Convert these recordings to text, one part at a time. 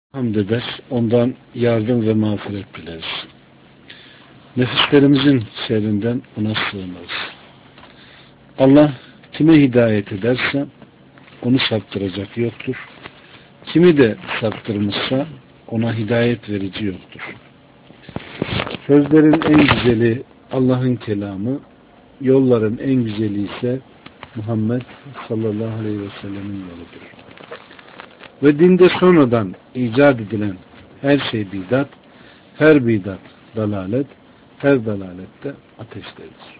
Hamd eder, ondan yardım ve mağfiret dileriz. Nefislerimizin şerrinden ona sığınırız. Allah kime hidayet ederse onu saptıracak yoktur. Kimi de saptırmışsa ona hidayet verici yoktur. Sözlerin en güzeli Allah'ın kelamı, yolların en güzeli ise Muhammed sallallahu aleyhi ve sellemin yoludur. Ve dinde sonradan icat edilen her şey bidat, her bidat dalalet, her dalalette ateştedir.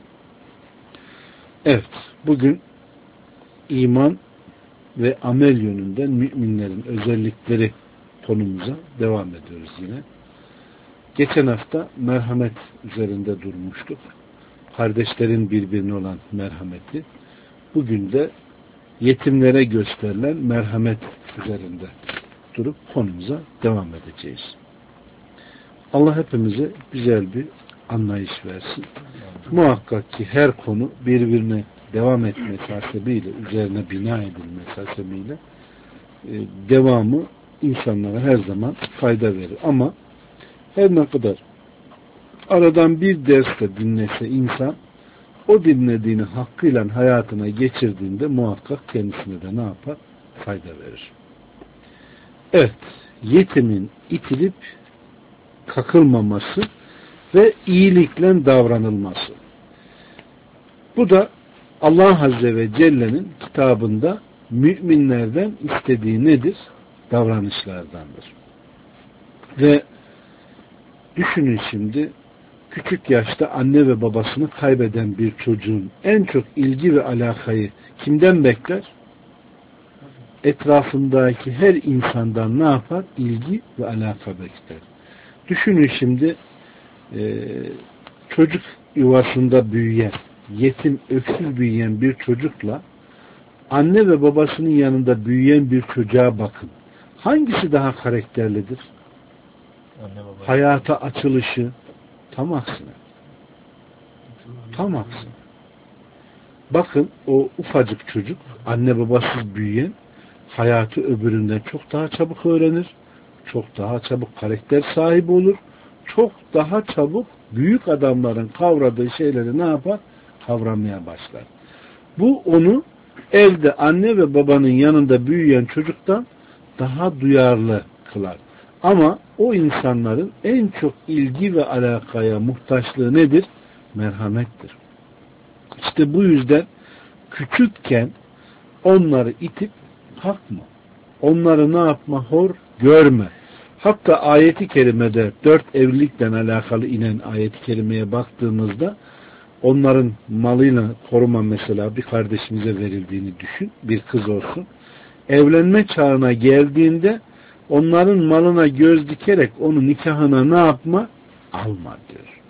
Evet, bugün iman ve amel yönünden müminlerin özellikleri konumuza devam ediyoruz yine. Geçen hafta merhamet üzerinde durmuştuk. Kardeşlerin birbirine olan merhameti. Bugün de yetimlere gösterilen merhamet üzerinde durup konumuza devam edeceğiz. Allah hepimize güzel bir anlayış versin. Muhakkak ki her konu birbirine devam etmesi hasebiyle, üzerine bina edilmesi hasebiyle devamı insanlara her zaman fayda verir. Ama her ne kadar aradan bir ders de dinlese insan, o dinlediğini hakkıyla hayatına geçirdiğinde muhakkak kendisine de ne yapar? Fayda verir. Evet, yetimin itilip kakılmaması ve iyilikle davranılması. Bu da Allah Azze ve Celle'nin kitabında müminlerden istediği nedir? Davranışlardandır. Ve düşünün şimdi, küçük yaşta anne ve babasını kaybeden bir çocuğun en çok ilgi ve alakayı kimden bekler? Etrafındaki her insandan ne yapar? İlgi ve alaka bekler. Düşünün şimdi çocuk yuvasında büyüyen, yetim, öksüz büyüyen bir çocukla anne ve babasının yanında büyüyen bir çocuğa bakın. Hangisi daha karakterlidir? Hayata açılışı tam aksine. Tam aksine. Bakın o ufacık çocuk, anne babasız büyüyen, hayatı öbüründen çok daha çabuk öğrenir, çok daha çabuk karakter sahibi olur, çok daha çabuk büyük adamların kavradığı şeyleri ne yapar? Kavramaya başlar. Bu onu evde anne ve babanın yanında büyüyen çocuktan daha duyarlı kılar. Ama o insanların en çok ilgi ve alakaya muhtaçlığı nedir? Merhamettir. İşte bu yüzden küçükken onları itip kalkma. Onları ne yapma? Hor görme. Hatta ayeti kerimede 4 evlilikle alakalı inen ayeti kerimeye baktığımızda onların malıyla koruma mesela bir kardeşimize verildiğini düşün. Bir kız olsun. Evlenme çağına geldiğinde onların malına göz dikerek onu nikahına ne yapma? Alma diyor.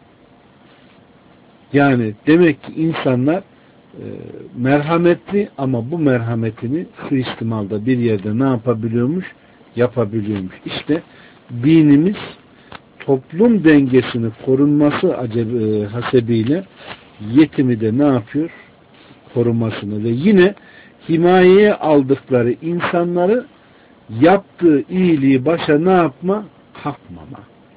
Yani demek ki insanlar merhametli ama bu merhametini suistimalda bir yerde ne yapabiliyormuş? Yapabiliyormuş. İşte dinimiz toplum dengesini korunması hasebiyle yetimi de ne yapıyor? Korumasını ve yine himayeye aldıkları insanları yaptığı iyiliği başa ne yapma? Kalkmama.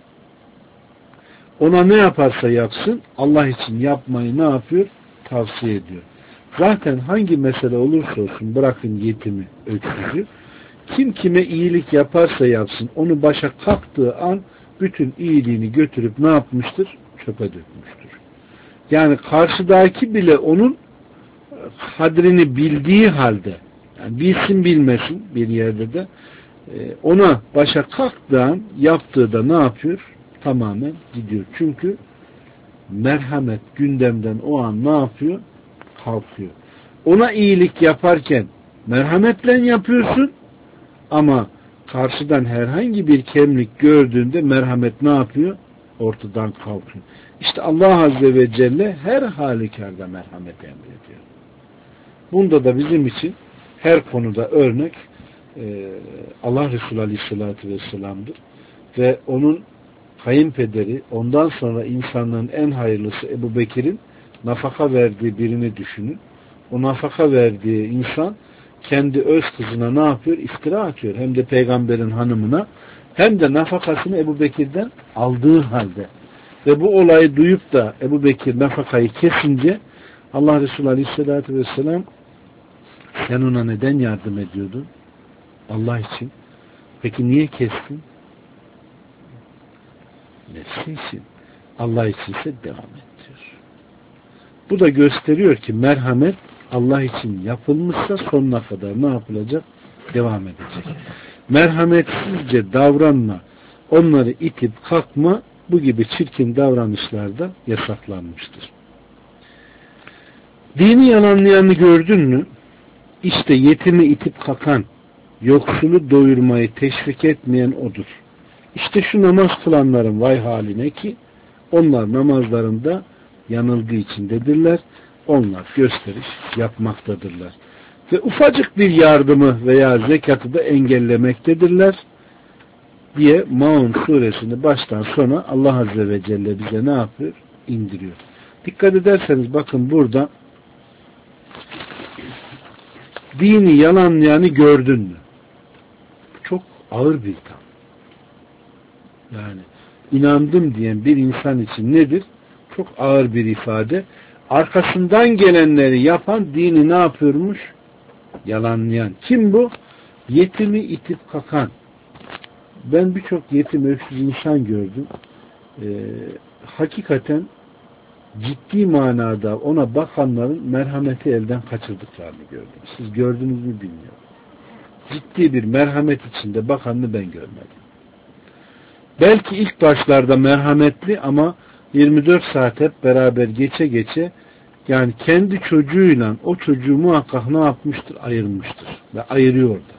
Ona ne yaparsa yapsın Allah için yapmayı ne yapıyor? Tavsiye ediyor. Zaten hangi mesele olursa olsun bırakın yetimi, öksüzü, kim kime iyilik yaparsa yapsın onu başa kalktığı an bütün iyiliğini götürüp ne yapmıştır? Çöpe dökmüştür. Yani karşıdaki bile onun kadrini bildiği halde, yani bilsin bilmesin bir yerde de ona başa kalktığı an yaptığı da ne yapıyor? Tamamen gidiyor. Çünkü merhamet gündemden o an ne yapıyor? Kalkıyor. Ona iyilik yaparken merhametle yapıyorsun ama karşıdan herhangi bir kemlik gördüğünde merhamet ne yapıyor? Ortadan kalkıyor. İşte Allah Azze ve Celle her halükarda merhamet emrediyor. Bunda da bizim için her konuda örnek Allah Resulü Aleyhisselatü Vesselam'dır. Ve onun kayınpederi, ondan sonra insanlığın en hayırlısı Ebu Bekir'in nafaka verdiği birini düşünün. O nafaka verdiği insan kendi öz kızına ne yapıyor? İftira atıyor. Hem de peygamberin hanımına, hem de nafakasını Ebu Bekir'den aldığı halde. Ve bu olayı duyup da Ebu Bekir nafakayı kesince Allah Resulü Aleyhisselatü Vesselam, sen ona neden yardım ediyordun? Allah için. Peki niye kestin? Nefsi için. Allah içinse devam et diyor. Bu da gösteriyor ki merhamet Allah için yapılmışsa sonuna kadar ne yapılacak? Devam edecek. Merhametsizce davranma, onları itip kalkma, bu gibi çirkin davranışlarda yasaklanmıştır. Dini yalanlayanı gördün mü? İşte yetimi itip kakan, yoksulu doyurmayı teşvik etmeyen odur. İşte şu namaz kılanların vay haline ki onlar namazlarında yanılgı içindedirler. Onlar gösteriş yapmaktadırlar. Ve ufacık bir yardımı veya zekatı da engellemektedirler diye Maun suresini baştan sona Allah Azze ve Celle bize ne yapıyor? İndiriyor. Dikkat ederseniz bakın burada dini yalanlayanı gördün mü? Çok ağır bir tam. Yani inandım diyen bir insan için nedir? Çok ağır bir ifade. Arkasından gelenleri yapan dini ne yapıyormuş? Yalanlayan. Kim bu? Yetimi itip kakan. Ben birçok yetim öksüz insan gördüm. Hakikaten ciddi manada ona bakanların merhameti elden kaçırdıklarını gördüm. Siz gördünüz mü bilmiyorum. Ciddi bir merhamet içinde bakanını ben görmedim. Belki ilk başlarda merhametli ama 24 saat hep beraber geçe geçe yani kendi çocuğuyla o çocuğu muhakkak ne yapmıştır? Ayırmıştır. Ve ayırıyor da.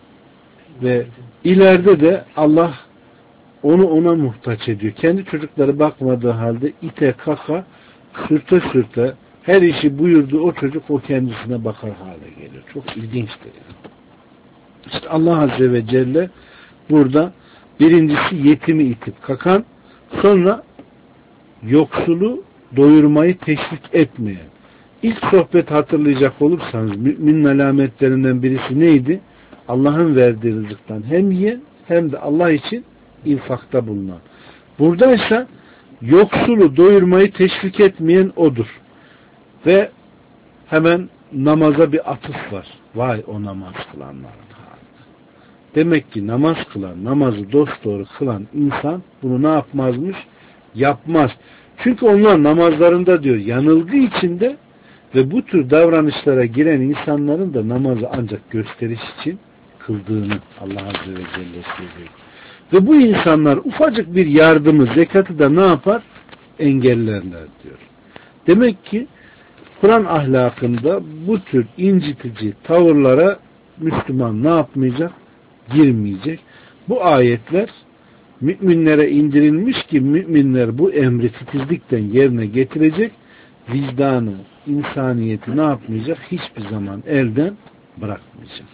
Ve ileride de Allah onu ona muhtaç ediyor. Kendi çocukları bakmadığı halde ite kaka sürte sürte her işi buyurduğu o çocuk o kendisine bakar hale geliyor. Çok ilginçtir. Yani. İşte Allah Azze ve Celle burada birincisi yetimi itip kakan, sonra yoksulu doyurmayı teşvik etmeyen. İlk sohbet hatırlayacak olursanız müminin alametlerinden birisi neydi? Allah'ın verdiği rızıktan hem yiyen hem de Allah için infakta bulunan. Buradaysa yoksulu doyurmayı teşvik etmeyen odur. Ve hemen namaza bir atıf var. Vay o namaz kılanların haline. Demek ki namaz kılan, namazı dosdoğru kılan insan bunu ne yapmazmış? Yapmaz. Çünkü onlar namazlarında diyor yanılgı içinde ve bu tür davranışlara giren insanların da namazı ancak gösteriş için kıldığını Allah Azze ve Celle söylüyor. Ve bu insanlar ufacık bir yardımı, zekatı da ne yapar? Engellerler diyor. Demek ki Kur'an ahlakında bu tür incitici tavırlara Müslüman ne yapmayacak? Girmeyecek. Bu ayetler müminlere indirilmiş ki müminler bu emri titizlikten yerine getirecek, vicdanı, insaniyeti ne yapmayacak? Hiçbir zaman elden bırakmayacak.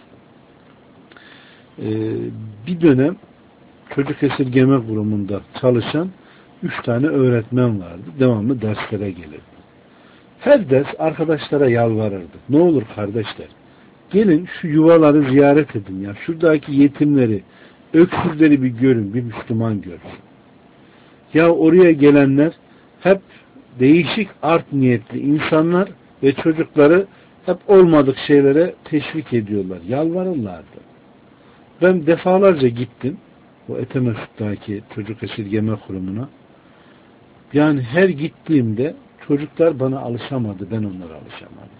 Bir dönem çocuk esirgeme kurumunda çalışan 3 tane öğretmen vardı. Devamlı derslere gelirdi. Her ders arkadaşlara yalvarırdı. Ne olur kardeşler, gelin şu yuvaları ziyaret edin ya. Şuradaki yetimleri, öksüzleri bir görün, bir Müslüman görün. Ya oraya gelenler hep değişik art niyetli insanlar ve çocukları hep olmadık şeylere teşvik ediyorlar. Yalvarırlardı. Ben defalarca gittim o Etemesut'taki çocuk esirgeme kurumuna. Yani her gittiğimde çocuklar bana alışamadı, ben onlara alışamadım.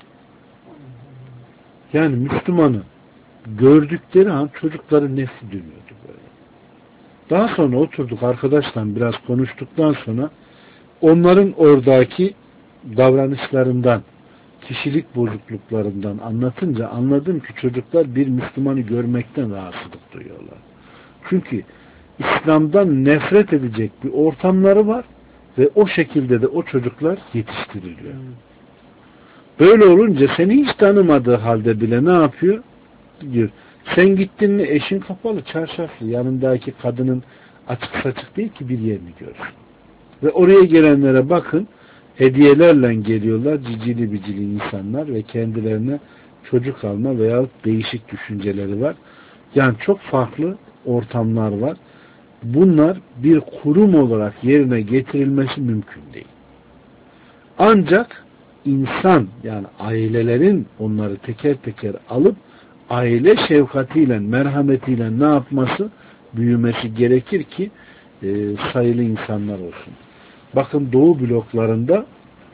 Yani Müslümanı gördükleri an çocukların nefsi dönüyordu böyle. Daha sonra oturduk arkadaşla biraz konuştuktan sonra onların oradaki davranışlarından, kişilik bozukluklarından anlatınca anladım ki çocuklar bir Müslümanı görmekten rahatsızlık duyuyorlar. Çünkü İslam'dan nefret edecek bir ortamları var ve o şekilde de o çocuklar yetiştiriliyor. Böyle olunca seni hiç tanımadığı halde bile ne yapıyor? Diyor. Sen gittin mi eşin kapalı, çarşaflı, yanındaki kadının açık saçık değil ki bir yerini görsün. Ve oraya gelenlere bakın, hediyelerle geliyorlar, cicili bicili insanlar ve kendilerine çocuk alma veya değişik düşünceleri var. Yani çok farklı ortamlar var. Bunlar bir kurum olarak yerine getirilmesi mümkün değil. Ancak insan, yani ailelerin onları teker teker alıp aile şefkatiyle, merhametiyle ne yapması? Büyümesi gerekir ki sayılı insanlar olsun. Bakın Doğu bloklarında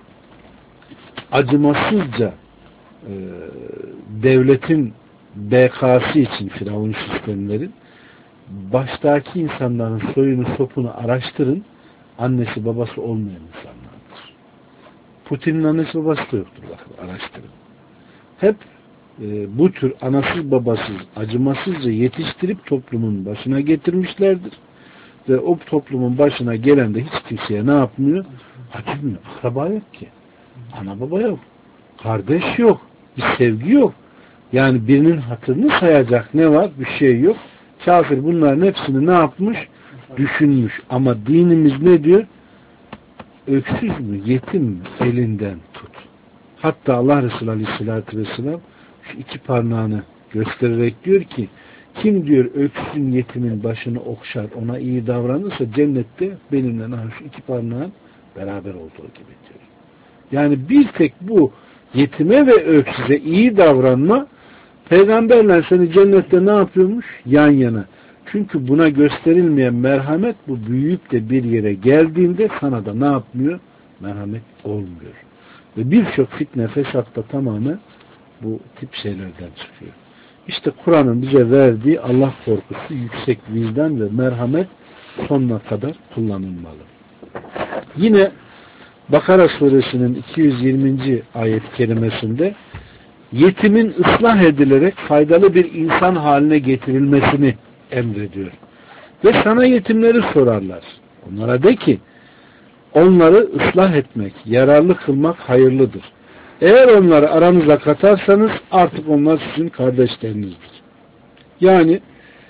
acımasızca devletin BK'sı için Firavun sistemlerin baştaki insanların soyunu sopunu araştırın, annesi babası olmayan insanlardır. Putin'in annesi babası da yoktur, bakın araştırın. Hep bu tür anasız babasız acımasızca yetiştirip toplumun başına getirmişlerdir. Ve o toplumun başına gelen de hiç kimseye ne yapmıyor? Acımıyor. Akraba yok ki. Ana baba yok. Kardeş yok. Bir sevgi yok. Yani birinin hatırını sayacak ne var? Bir şey yok. Kafir bunların hepsini ne yapmış? Düşünmüş. Ama dinimiz ne diyor? Öksüz mü, yetim mi? Elinden tut. Hatta Allah Resulü Aleyhisselatü Vesselam şu iki parmağını göstererek diyor ki, kim diyor öksüzün yetimin başını okşar, ona iyi davranırsa cennette benimle şu iki parmağın beraber olduğu gibi diyor. Yani bir tek bu yetime ve öksüze iyi davranma, peygamberler seni cennette ne yapıyormuş? Yan yana. Çünkü buna gösterilmeyen merhamet bu büyüyüp de bir yere geldiğinde sana da ne yapmıyor? Merhamet olmuyor. Ve birçok fitne fesatta tamamen bu tip şeylerden çıkıyor. İşte Kur'an'ın bize verdiği Allah korkusu, yüksek vicdan ve merhamet sonuna kadar kullanılmalı. Yine Bakara suresinin 220. ayet-i kerimesinde yetimin ıslah edilerek faydalı bir insan haline getirilmesini emrediyor. Ve sana yetimleri sorarlar. Onlara de ki, onları ıslah etmek, yararlı kılmak hayırlıdır. Eğer onları aranıza katarsanız artık onlar sizin kardeşlerinizdir. Yani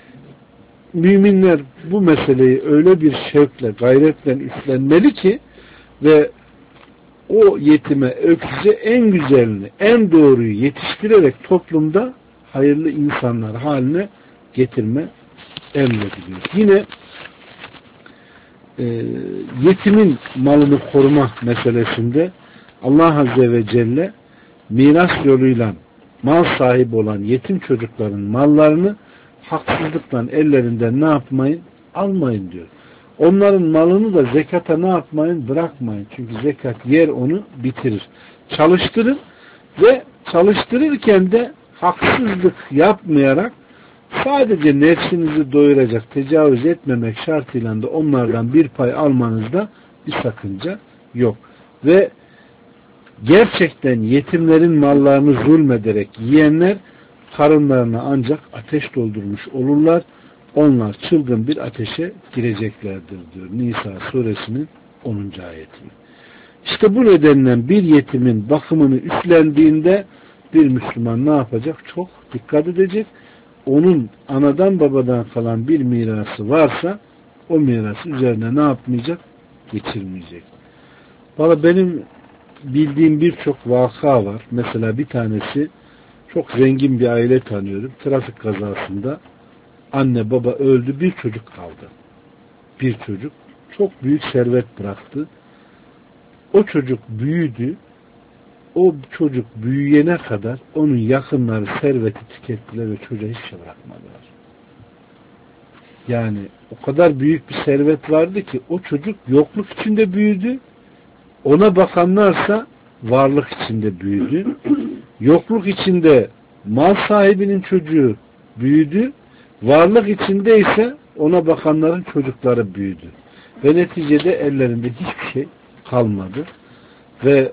müminler bu meseleyi öyle bir şevkle, gayretle üstlenmeli ki ve o yetime, öksüze en güzelini, en doğruyu yetiştirerek toplumda hayırlı insanlar haline getirme emrediliyor. Yine yetimin malını koruma meselesinde Allah Azze ve Celle miras yoluyla mal sahibi olan yetim çocukların mallarını haksızlıkla ellerinden ne yapmayın? Almayın diyor. Onların malını da zekata ne yapmayın? Bırakmayın. Çünkü zekat yer onu bitirir. Çalıştırın ve çalıştırırken de haksızlık yapmayarak sadece nefsinizi doyuracak, tecavüz etmemek şartıyla da onlardan bir pay almanızda bir sakınca yok. Ve gerçekten yetimlerin mallarını zulmederek yiyenler karınlarına ancak ateş doldurmuş olurlar. Onlar çılgın bir ateşe gireceklerdir diyor Nisa suresinin 10. ayeti. İşte bu nedenle bir yetimin bakımını üstlendiğinde bir Müslüman ne yapacak? Çok dikkat edecek. Onun anadan babadan kalan bir mirası varsa o mirası üzerine ne yapmayacak? Geçirmeyecek. Valla benim bildiğim birçok vaka var. Mesela bir tanesi, çok zengin bir aile tanıyorum. Trafik kazasında anne baba öldü, bir çocuk kaldı. Bir çocuk çok büyük servet bıraktı. O çocuk büyüdü. O çocuk büyüyene kadar onun yakınları serveti tükettiler ve çocuğa hiçbir şey bırakmadılar. Yani o kadar büyük bir servet vardı ki o çocuk yokluk içinde büyüdü. Ona bakanlarsa varlık içinde büyüdü. Yokluk içinde mal sahibinin çocuğu büyüdü. Varlık içinde ise ona bakanların çocukları büyüdü. Ve neticede ellerinde hiçbir şey kalmadı. Ve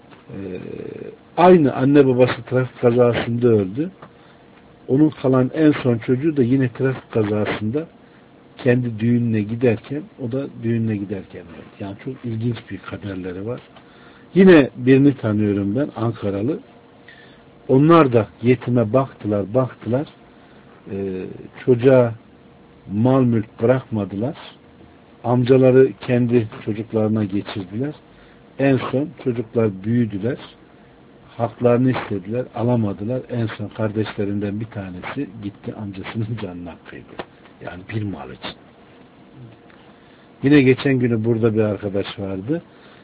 aynı anne babası trafik kazasında öldü. Onun kalan en son çocuğu da yine trafik kazasında kendi düğününe giderken, o da düğününe giderken öldü. Yani çok ilginç bir kaderleri var. Yine birini tanıyorum ben, Ankaralı. Onlar da yetime baktılar. Çocuğa mal mülk bırakmadılar. Amcaları kendi çocuklarına geçirdiler. En son çocuklar büyüdüler. Haklarını istediler, alamadılar. En son kardeşlerinden bir tanesi gitti amcasının canına kıydı. Yani bir mal için. Yine geçen günü burada bir arkadaş vardı.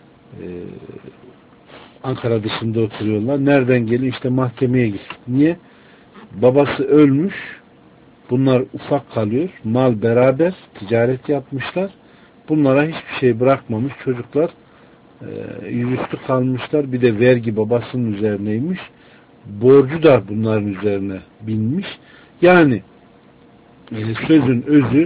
Ankara dışında oturuyorlar. Nereden geliyor? İşte mahkemeye gitti. Niye? Babası ölmüş. Bunlar ufak kalıyor. Mal beraber. Ticaret yapmışlar. Bunlara hiçbir şey bırakmamış. Çocuklar yüzüstü kalmışlar. Bir de vergi babasının üzerineymiş. Borcu da bunların üzerine binmiş. Yani sözün özü,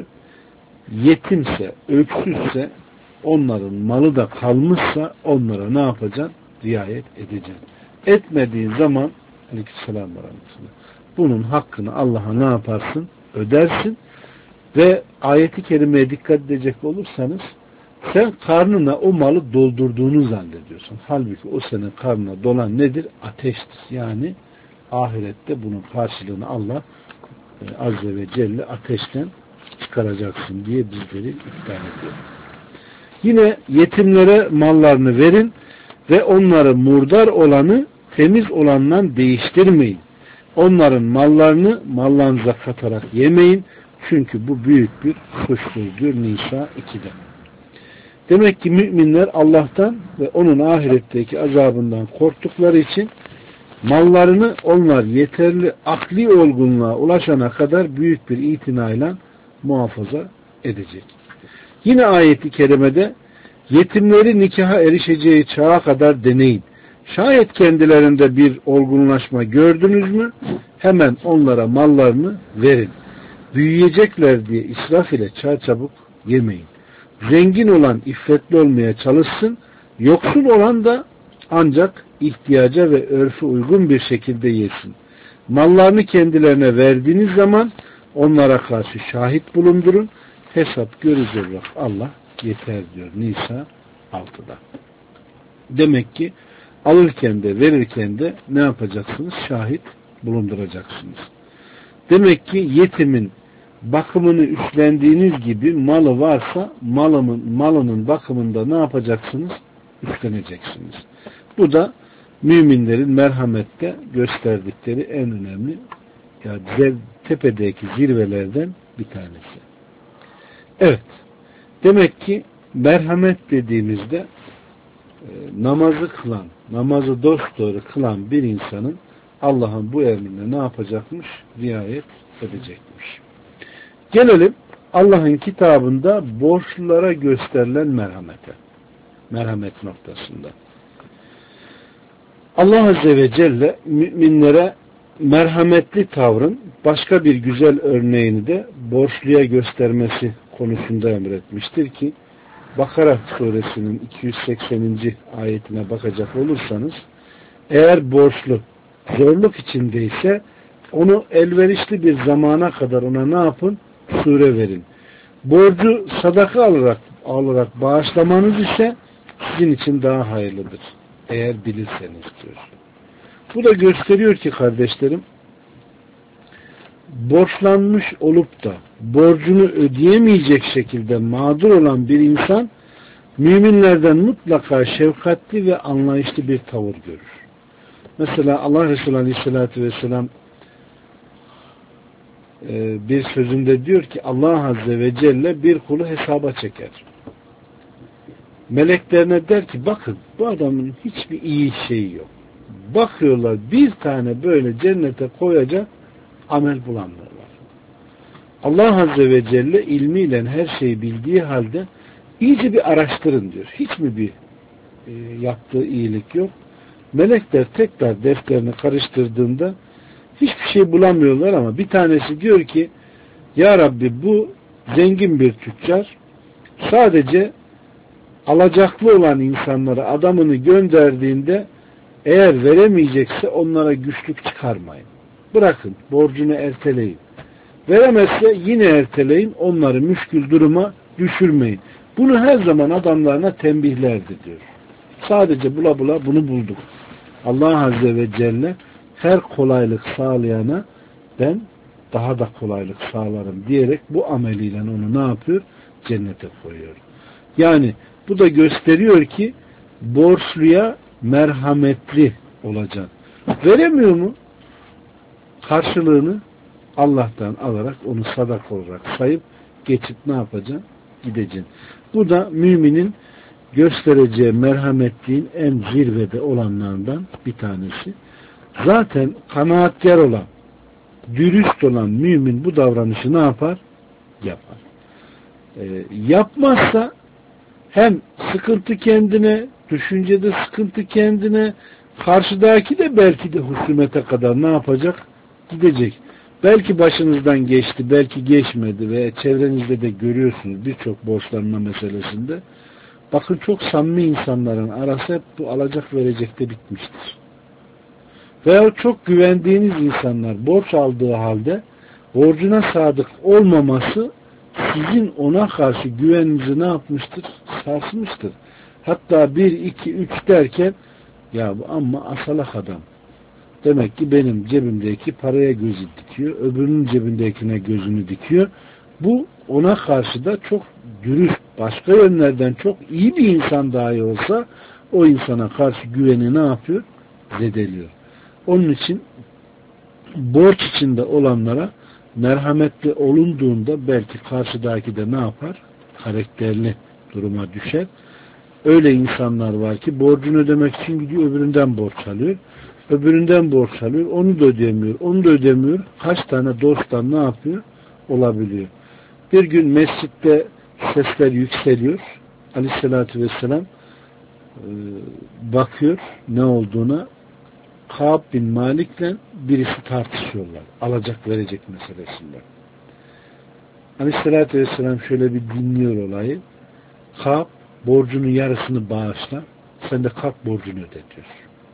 yetimse, öksüzse, onların malı da kalmışsa onlara ne yapacaksın? Riayet edeceksin. Etmediğin zaman aleykümselam ve rahmetullah, bunun hakkını Allah'a ne yaparsın? Ödersin. Ve ayeti kerimeye dikkat edecek olursanız, sen karnına o malı doldurduğunu zannediyorsun. Halbuki o senin karnına dolan nedir? Ateştir. Yani ahirette bunun karşılığını Allah Azze ve Celle ateşten çıkaracaksın diye bizleri ikram ediyor. Yine yetimlere mallarını verin ve onları murdar olanı temiz olandan değiştirmeyin. Onların mallarını mallarınıza katarak yemeyin. Çünkü bu büyük bir suçtur diyor Nisa 2'de. Demek ki müminler Allah'tan ve onun ahiretteki azabından korktukları için mallarını onlar yeterli akli olgunluğa ulaşana kadar büyük bir itinayla muhafaza edecek. Yine ayeti kerimede yetimleri nikaha erişeceği çağa kadar deneyin. Şayet kendilerinde bir olgunlaşma gördünüz mü hemen onlara mallarını verin. Büyüyecekler diye israf ile çarçabuk yemeyin. Zengin olan iffetli olmaya çalışsın, yoksul olan da ancak ihtiyaca ve örfü uygun bir şekilde yesin. Mallarını kendilerine verdiğiniz zaman onlara karşı şahit bulundurun. Hesap görücü olarak Allah yeter diyor Nisa 6'da. Demek ki alırken de verirken de ne yapacaksınız? Şahit bulunduracaksınız. Demek ki yetimin bakımını üstlendiğiniz gibi malı varsa malının bakımında ne yapacaksınız? Üstleneceksiniz. Bu da müminlerin merhamette gösterdikleri en önemli, yani tepedeki zirvelerden bir tanesi. Evet. Demek ki merhamet dediğimizde namazı kılan, namazı dosdoğru kılan bir insanın Allah'ın bu emrine ne yapacakmış? Riayet edecekmiş. Gelelim Allah'ın kitabında borçlulara gösterilen merhamete. Merhamet noktasında. Allah Azze ve Celle müminlere merhametli tavrın başka bir güzel örneğini de borçluya göstermesi konusunda emretmiştir ki Bakara suresinin 280. ayetine bakacak olursanız eğer borçlu zorluk içindeyse onu elverişli bir zamana kadar ona ne yapın? Sure verin. Borcu sadaka alarak bağışlamanız ise sizin için daha hayırlıdır. Eğer bilirseniz diyor. Bu da gösteriyor ki kardeşlerim, borçlanmış olup da borcunu ödeyemeyecek şekilde mağdur olan bir insan müminlerden mutlaka şefkatli ve anlayışlı bir tavır görür. Mesela Allah Resulü Aleyhisselatü Vesselam bir sözünde diyor ki Allah Azze ve Celle bir kulu hesaba çeker. Meleklerine der ki bakın bu adamın hiçbir iyi şeyi yok. Bakıyorlar bir tane böyle cennete koyacak amel bulamıyorlar. Allah Azze ve Celle ilmiyle her şeyi bildiği halde iyice bir araştırın diyor. Hiç mi bir yaptığı iyilik yok? Melekler tekrar defterini karıştırdığında hiçbir şey bulamıyorlar ama bir tanesi diyor ki Ya Rabbi bu zengin bir tüccar sadece alacaklı olan insanlara adamını gönderdiğinde eğer veremeyecekse onlara güçlük çıkarmayın. Bırakın borcunu erteleyin. Veremezse yine erteleyin, onları müşkül duruma düşürmeyin. Bunu her zaman adamlarına tembihlerdi diyor. Sadece bula bula bunu bulduk. Allah Azze ve Celle her kolaylık sağlayana ben daha da kolaylık sağlarım diyerek bu ameliyle onu ne yapıyor? Cennete koyuyor. Yani bu da gösteriyor ki borçluya merhametli olacaksın. Veremiyor mu? Karşılığını Allah'tan alarak onu sadaka olarak sayıp geçip ne yapacaksın? Gideceksin. Bu da müminin göstereceği merhametliğin en zirvede olanlardan bir tanesi. Zaten kanaatkar olan, dürüst olan mümin bu davranışı ne yapar? Yapar. Yapmazsa hem sıkıntı kendine, düşüncede sıkıntı kendine, karşıdaki de belki de husumete kadar ne yapacak? Gidecek. Belki başınızdan geçti, belki geçmedi ve çevrenizde de görüyorsunuz birçok borçlanma meselesinde. Bakın çok samimi insanların arası hep bu alacak verecekte bitmiştir. Veya çok güvendiğiniz insanlar borç aldığı halde borcuna sadık olmaması sizin ona karşı güveninizi ne yapmıştır? Sarsmıştır. Hatta 1, 2, 3 derken ya amma asalak adam. Demek ki benim cebimdeki paraya gözü dikiyor. Öbürünün cebindekine gözünü dikiyor. Bu ona karşı da çok dürüst, başka yönlerden çok iyi bir insan dahi olsa o insana karşı güveni ne yapıyor? Zedeliyor. Onun için borç içinde olanlara merhametli olunduğunda belki karşıdaki de ne yapar? Karakterli duruma düşer. Öyle insanlar var ki borcunu ödemek için gidiyor öbüründen borç alıyor. Öbüründen borç alıyor. Onu da ödemiyor. Onu da ödemiyor. Kaç tane dosttan ne yapıyor? Olabiliyor. Bir gün mescitte sesler yükseliyor. Aleyhissalatü vesselam bakıyor ne olduğuna. Kâb bin Malik'le birisi tartışıyorlar. Alacak verecek meselesinde. Aleyhissalatü vesselam şöyle bir dinliyor olayı. Kâb borcunun yarısını bağışla. Sen de kalk borcunu öde diyor.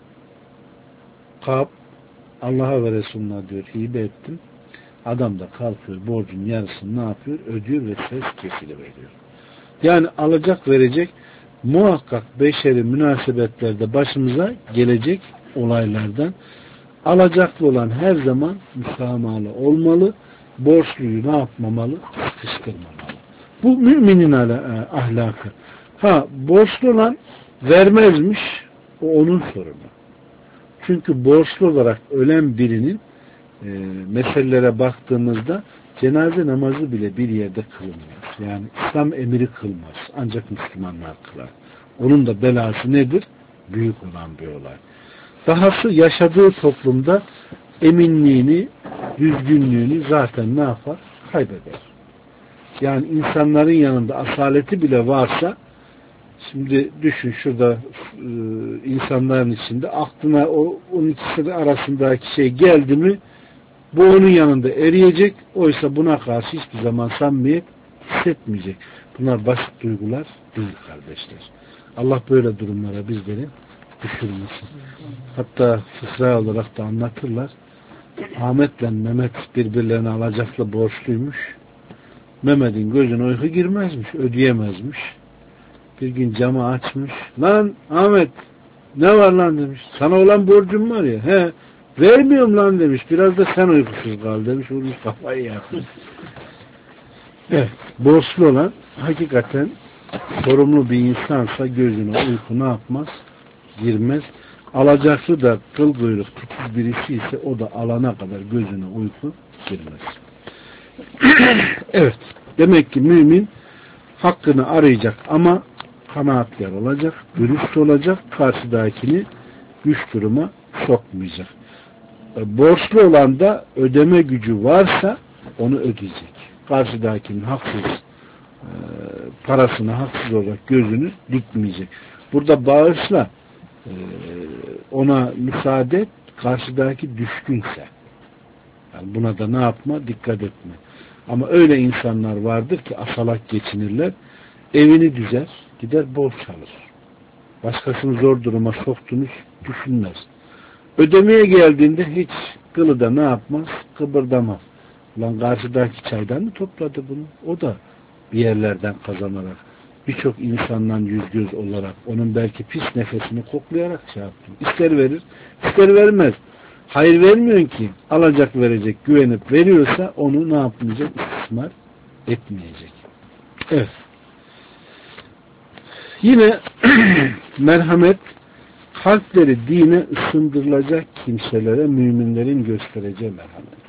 Kâb Allah'a ve Resulüne diyor hibe ettim. Adam da kalkıyor borcun yarısını ne yapıyor? Ödüyor ve ses kesiliveriyor. Yani alacak verecek muhakkak beşeri münasebetlerde başımıza gelecek olaylardan. Alacaklı olan her zaman müsamahalı olmalı. Borçluyu ne yapmamalı? Sıkıştırmamalı. Bu müminin ahlakı. Borçlu olan vermezmiş. O onun sorunu. Çünkü borçlu olarak ölen birinin meselelere baktığımızda cenaze namazı bile bir yerde kılınmaz. Yani İslam emiri kılmaz. Ancak Müslümanlar kılar. Onun da belası nedir? Büyük olan bir olay. Dahası yaşadığı toplumda eminliğini, düzgünlüğünü zaten ne yapar? Kaybeder. Yani insanların yanında asaleti bile varsa şimdi düşün şurada insanların içinde aklına onun ikisi arasındaki şey geldi mi bu onun yanında eriyecek. Oysa buna karşı hiçbir zaman samimiyet hissetmeyecek. Bunlar basit duygular değil kardeşler. Allah böyle durumlara bizleri düşürmesin. Hatta fıkra olarak da anlatırlar. Ahmet'le Mehmet birbirlerine alacaklı borçluymuş. Mehmet'in gözüne uyku girmezmiş, ödeyemezmiş. Bir gün camı açmış. Lan Ahmet ne var lan demiş. Sana olan borcum var ya. He vermiyorum lan demiş. Biraz da sen uykusuz kal demiş. Vurmuş kafayı yapmış. Evet. Borçlu olan hakikaten sorumlu bir insansa gözüne uyku ne yapmaz? Girmez. Alacaklı da kıl kuyruk titiz birisi ise o da alana kadar gözüne uyku girmez. Evet. Demek ki mümin hakkını arayacak ama kanaatkar olacak, dürüst olacak, karşıdakini güç duruma sokmayacak. Borçlu olan da ödeme gücü varsa onu ödeyecek. Karşıdakinin haksız parasını haksız olarak gözünü dikmeyecek. Burada bağışla ona müsaade et, karşıdaki düşkünse. Yani buna da ne yapma? Dikkat etme. Ama öyle insanlar vardır ki asalak geçinirler. Evini düzer, gider borç alır. Başkasını zor duruma soktuğunu düşünmez. Ödemeye geldiğinde hiç kılı da ne yapmaz? Kıpırdamaz. Ulan karşıdaki çaydan mı topladı bunu? O da bir yerlerden kazanarak, birçok insandan yüz göz olarak, onun belki pis nefesini koklayarak şey yaptı. İster verir, ister vermez. Hayır vermiyorsun ki, alacak verecek, güvenip veriyorsa onu ne yapmayacak? İstismar etmeyecek. Evet. Yine merhamet kalpleri dine ısındırılacak kimselere müminlerin göstereceği merhamet.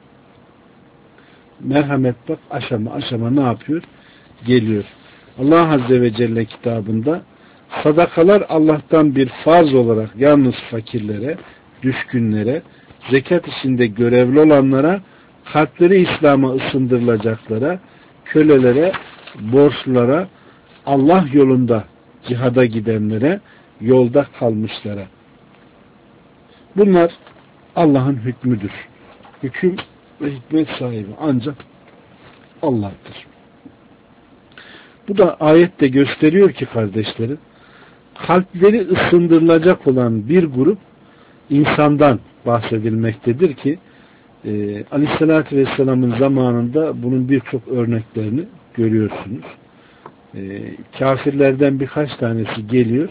Merhamet bak aşama aşama ne yapıyor? Geliyor. Allah Azze ve Celle kitabında sadakalar Allah'tan bir farz olarak yalnız fakirlere, düşkünlere, zekat işinde görevli olanlara, kalpleri İslam'a ısındırılacaklara, kölelere, borçlulara, Allah yolunda cihada gidenlere, yolda kalmışlara. Bunlar Allah'ın hükmüdür. Hüküm ve hikmet sahibi ancak Allah'tır. Bu da ayette gösteriyor ki kardeşlerim, kalpleri ısındırılacak olan bir grup insandan bahsedilmektedir ki Aleyhisselatü Vesselam'ın zamanında bunun birçok örneklerini görüyorsunuz. Kafirlerden birkaç tanesi geliyor.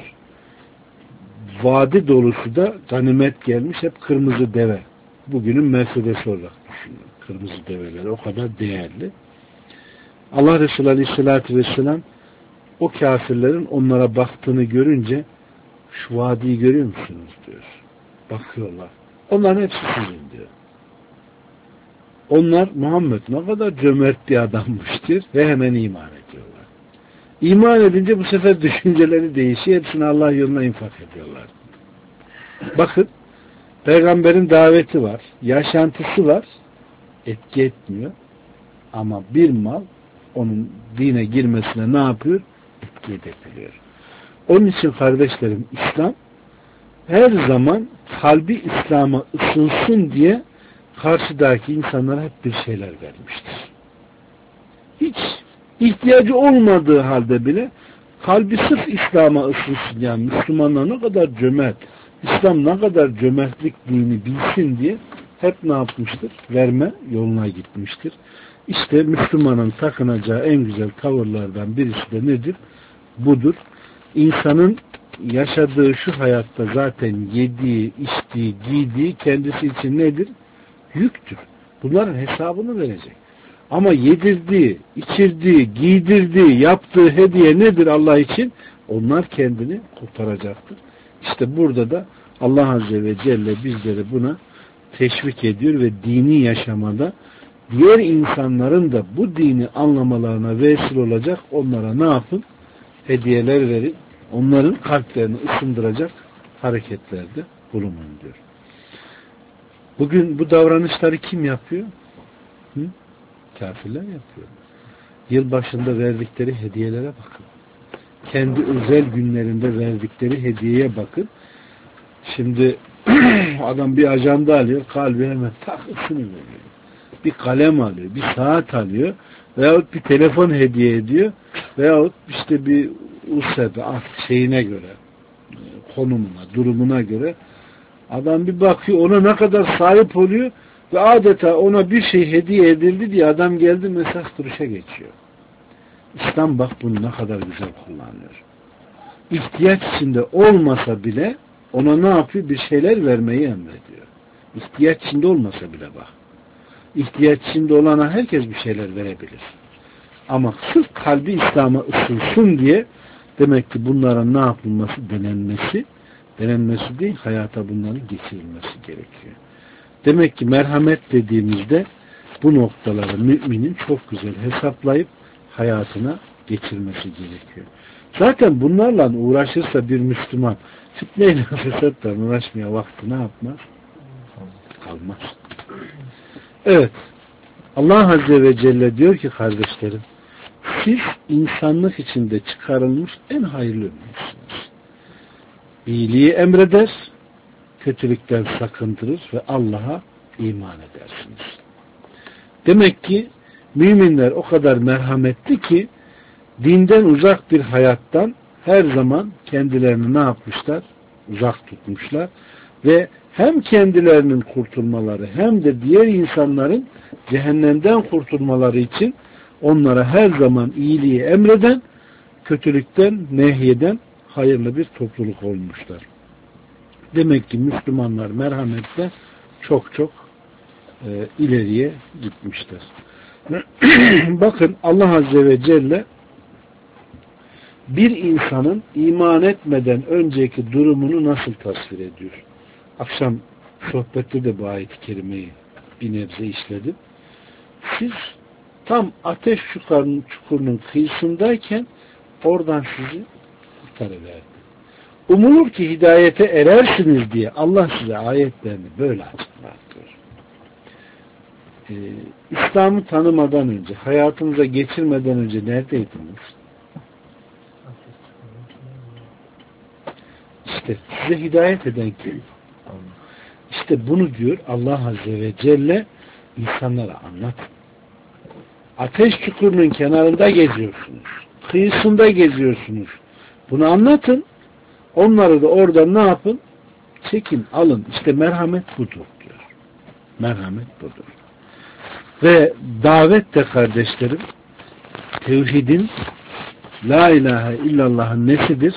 Vadi dolusu da ganimet gelmiş, hep kırmızı deve. Bugünün Mercedes olarak düşünün. Kırmızı develer o kadar değerli. Allah Resulü Aleyhisselatü Vesselam o kafirlerin onlara baktığını görünce şu vadiyi görüyor musunuz diyor. Bakıyorlar. Onların hepsi sizin diyor. Onlar Muhammed ne kadar cömert bir adammıştır ve hemen iman ediyorlar. İman edince bu sefer düşünceleri değişiyor. Hepsini Allah yoluna infak ediyorlar. Bakın peygamberin daveti var. Yaşantısı var. Etki etmiyor. Ama bir mal onun dine girmesine ne yapıyor? Etki edebiliyor. Onun için kardeşlerim İslam her zaman kalbi İslam'a ısınsın diye karşıdaki insanlara hep bir şeyler vermiştir. Hiç ihtiyacı olmadığı halde bile kalbi sırf İslam'a ısınsın, yani Müslümanlar ne kadar cömert, İslam ne kadar cömertlik dini bilsin diye hep ne yapmıştır? Verme yoluna gitmiştir. İşte Müslümanın takınacağı en güzel tavırlardan birisi de nedir? Budur. İnsanın yaşadığı şu hayatta zaten yediği, içtiği, giydiği kendisi için nedir? Yüktür. Bunların hesabını verecek. Ama yedirdiği, içirdiği, giydirdiği, yaptığı hediye nedir Allah için? Onlar kendini kurtaracaktır. İşte burada da Allah Azze ve Celle bizleri buna teşvik ediyor ve dini yaşamada diğer insanların da bu dini anlamalarına vesile olacak onlara ne yapın? Hediyeler verin. Onların kalplerini ısındıracak hareketlerde bulunun diyor. Bugün bu davranışları kim yapıyor? Kafirler yapıyor. Yılbaşında verdikleri hediyelere bakın. Kendi özel günlerinde verdikleri hediyeye bakın. Şimdi adam bir ajanda alıyor, kalbi hemen takısını veriyor. Bir kalem alıyor, bir saat alıyor veyahut bir telefon hediye ediyor veyahut işte bir usebe şeyine göre, konumuna, durumuna göre adam bir bakıyor, ona ne kadar sahip oluyor ve adeta ona bir şey hediye edildi diye adam geldi mesaj duruşa geçiyor. İslam bak bunu ne kadar güzel kullanıyor. İhtiyaç içinde olmasa bile ona ne yapıyor? Bir şeyler vermeyi emrediyor. İhtiyaç içinde olmasa bile bak. İhtiyaç içinde olana herkes bir şeyler verebilir. Ama sırf kalbi İslam'a ısınsın diye demek ki bunların ne yapılması? Denenmesi değil, hayata bunların geçirilmesi gerekiyor. Demek ki merhamet dediğimizde bu noktaları müminin çok güzel hesaplayıp hayatına geçirmesi gerekiyor. Zaten bunlarla uğraşırsa bir Müslüman fitneyle fesatla uğraşmaya vakti ne yapmaz? Kalmaz. Evet. Allah Azze ve Celle diyor ki kardeşlerim, siz insanlık içinde çıkarılmış en hayırlı ümmetsiniz. İyiliği emreder, kötülükten sakındırır ve Allah'a iman edersiniz. Demek ki müminler o kadar merhametli ki dinden uzak bir hayattan her zaman kendilerini ne yapmışlar? Uzak tutmuşlar ve hem kendilerinin kurtulmaları hem de diğer insanların cehennemden kurtulmaları için onlara her zaman iyiliği emreden, kötülükten nehyeden hayırlı bir topluluk olmuşlar. Demek ki Müslümanlar merhamette çok çok ileriye gitmişler. Bakın Allah Azze ve Celle bir insanın iman etmeden önceki durumunu nasıl tasvir ediyor? Akşam sohbette de bu ayet-i kerimeyi bir nebze işledim. Siz tam ateş çukurunun kıyısındayken oradan sizi kurtarıverdi. Umulur ki hidayete erersiniz diye Allah size ayetlerini böyle açıklar diyor. İslam'ı tanımadan önce, hayatınıza geçirmeden önce neredeydiniz? İşte size hidayet eden kim? İşte bunu diyor Allah Azze ve Celle insanlara anlat. Ateş çukurunun kenarında geziyorsunuz. Kıyısında geziyorsunuz. Bunu anlatın. Onları da orada ne yapın? Çekin, alın. İşte merhamet budur diyor. Merhamet budur. Ve davet de kardeşlerim tevhidin la ilahe illallah'ın nesidir?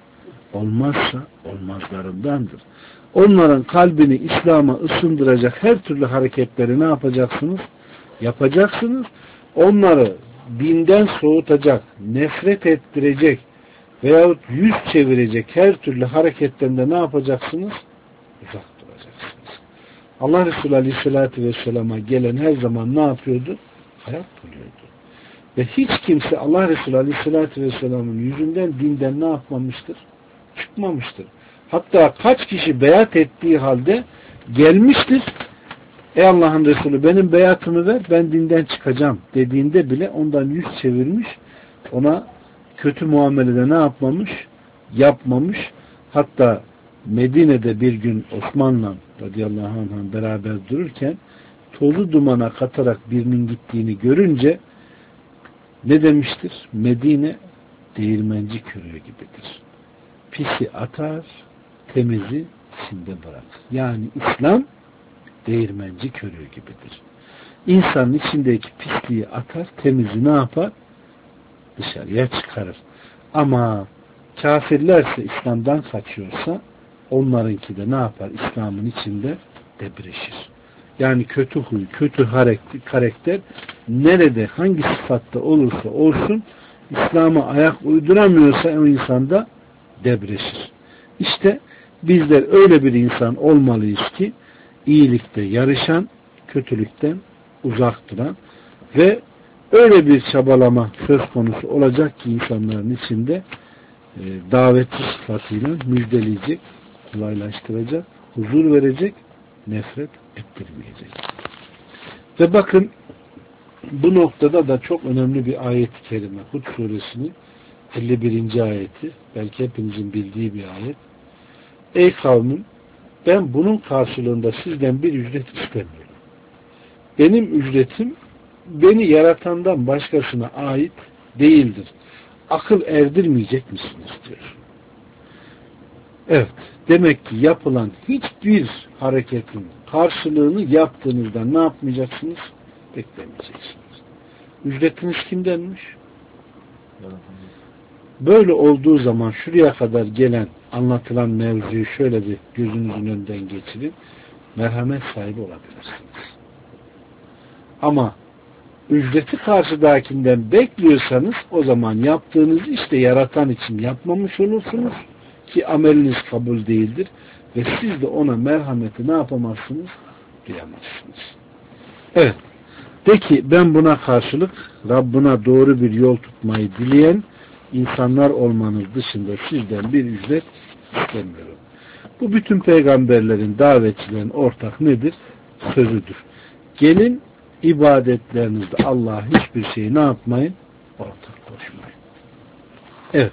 Olmazsa olmazlarındandır. Onların kalbini İslam'a ısındıracak her türlü hareketleri ne yapacaksınız? Yapacaksınız. Onları dinden soğutacak, nefret ettirecek veyahut yüz çevirecek her türlü hareketten de ne yapacaksınız? Uzak duracaksınız. Allah Resulü Aleyhisselatü Vesselam'a gelen her zaman ne yapıyordu? Hayat buluyordu. Ve hiç kimse Allah Resulü Aleyhisselatü Vesselam'ın yüzünden dinden ne yapmamıştır? Çıkmamıştır. Hatta kaç kişi beyat ettiği halde gelmiştir. Ey Allah'ın Resulü benim beyatımı ver, ben dinden çıkacağım dediğinde bile ondan yüz çevirmiş, ona kötü muamelede ne yapmamış? Yapmamış. Hatta Medine'de bir gün Osman'la radıyallahu anh'ın beraber dururken tozu dumana katarak birinin gittiğini görünce ne demiştir? Medine değirmenci körüğü gibidir. Pisi atar, temizi içinde bırakır. Yani İslam değirmenci körüğü gibidir. İnsanın içindeki pisliği atar, temizi ne yapar? Dışarıya çıkarır. Ama kafirlerse İslam'dan kaçıyorsa onlarınki de ne yapar? İslam'ın içinde debreşir. Yani kötü huy, kötü karakter nerede, hangi sıfatta olursa olsun İslam'a ayak uyduramıyorsa o insanda debreşir. İşte bizler öyle bir insan olmalıyız ki iyilikte yarışan, kötülükten uzak duran ve öyle bir çabalama söz konusu olacak ki insanların içinde davetçi sıfatıyla müjdeleyecek, kolaylaştıracak, huzur verecek, nefret ettirmeyecek. Ve bakın bu noktada da çok önemli bir ayet-i kerime. Hud suresinin 51. ayeti. Belki hepinizin bildiği bir ayet. Ey kavmim, ben bunun karşılığında sizden bir ücret istemiyorum. Benim ücretim beni yaratandan başkasına ait değildir. Akıl erdirmeyecek misiniz diyor. Evet. Demek ki yapılan hiçbir hareketin karşılığını yaptığınızda ne yapmayacaksınız? Beklemeyeceksiniz. Ücretiniz kimdenmiş? Böyle olduğu zaman şuraya kadar gelen anlatılan mevzuyu şöyle bir gözünüzün önünden geçirin. Merhamet sahibi olabilirsiniz. Ama ücreti karşıdakinden bekliyorsanız o zaman yaptığınız işte yaratan için yapmamış olursunuz ki ameliniz kabul değildir ve siz de ona merhameti ne yapamazsınız? Duyamazsınız. Evet. De ki ben buna karşılık Rabbına doğru bir yol tutmayı dileyen insanlar olmanız dışında sizden bir ücret istemiyorum. Bu bütün peygamberlerin, davetçilerin ortak nedir? Sözüdür. Gelin ibadetlerinizde Allah'a hiçbir şeyi ne yapmayın? Ortak koşmayın. Evet.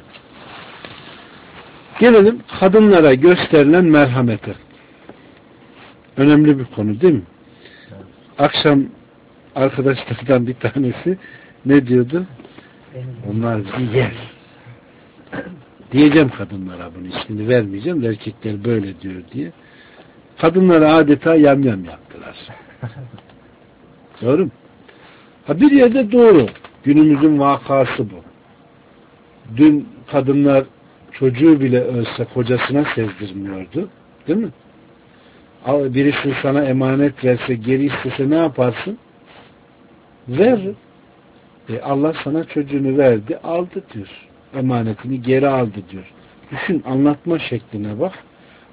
Gelelim kadınlara gösterilen merhamete. Önemli bir konu değil mi? Akşam arkadaşlardan bir tanesi ne diyordu? Onlar bizi yer. Diyeceğim kadınlara bunu, ismini vermeyeceğim de erkekler böyle diyor diye. Kadınlara adeta yamyam yaptılar. Doğru mu? Ha bir yerde doğru. Günümüzün vakası bu. Dün kadınlar çocuğu bile ölse kocasına sezdirmiyordu. Değil mi? Birisi sana emanet verse, geri istese ne yaparsın? Ver. Allah sana çocuğunu verdi, aldı diyor. Emanetini geri aldı diyor. Düşün, anlatma şekline bak.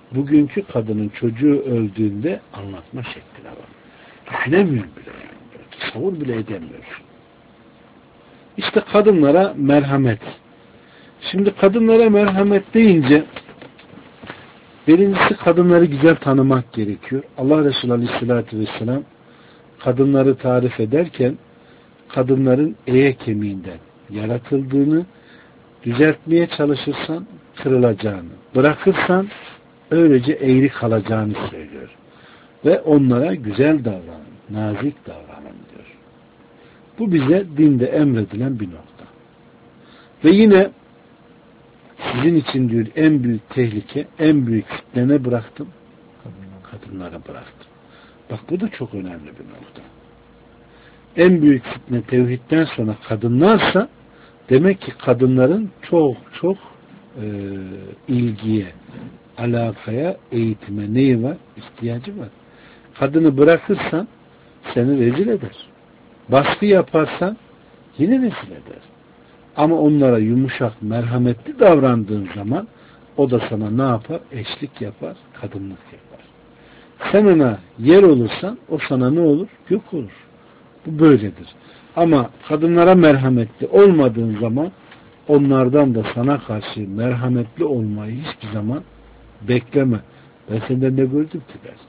bugünkü kadının çocuğu öldüğünde anlatma şekline var. Düşünemiyorum bile yani. Tasavvur bile edemiyorsun. İşte kadınlara merhamet. Şimdi kadınlara merhamet deyince birincisi kadınları güzel tanımak gerekiyor. Allah Resulü Aleyhisselatü Vesselam kadınları tarif ederken kadınların eye kemiğinden yaratıldığını, düzeltmeye çalışırsan kırılacağını, bırakırsan öylece eğri kalacağını söylüyor. Ve onlara güzel davranın, nazik davranın diyor. Bu bize dinde emredilen bir nokta. Ve yine sizin için diyor en büyük tehlike, en büyük fitne ne bıraktım? Kadınlara bıraktım. Bak bu da çok önemli bir nokta. En büyük fitne tevhidden sonra kadınlarsa demek ki kadınların çok ilgiye, alakaya, eğitime neyi var? İhtiyacı var. Kadını bırakırsan seni rezil eder. Baskı yaparsan yine rezil eder. Ama onlara yumuşak, merhametli davrandığın zaman o da sana ne yapar? Eşlik yapar, kadınlık yapar. Sen ona yer olursan o sana ne olur? Yok olur. Bu böyledir. Ama kadınlara merhametli olmadığın zaman onlardan da sana karşı merhametli olmayı hiçbir zaman bekleme. Ben senden ne gördüm ki der.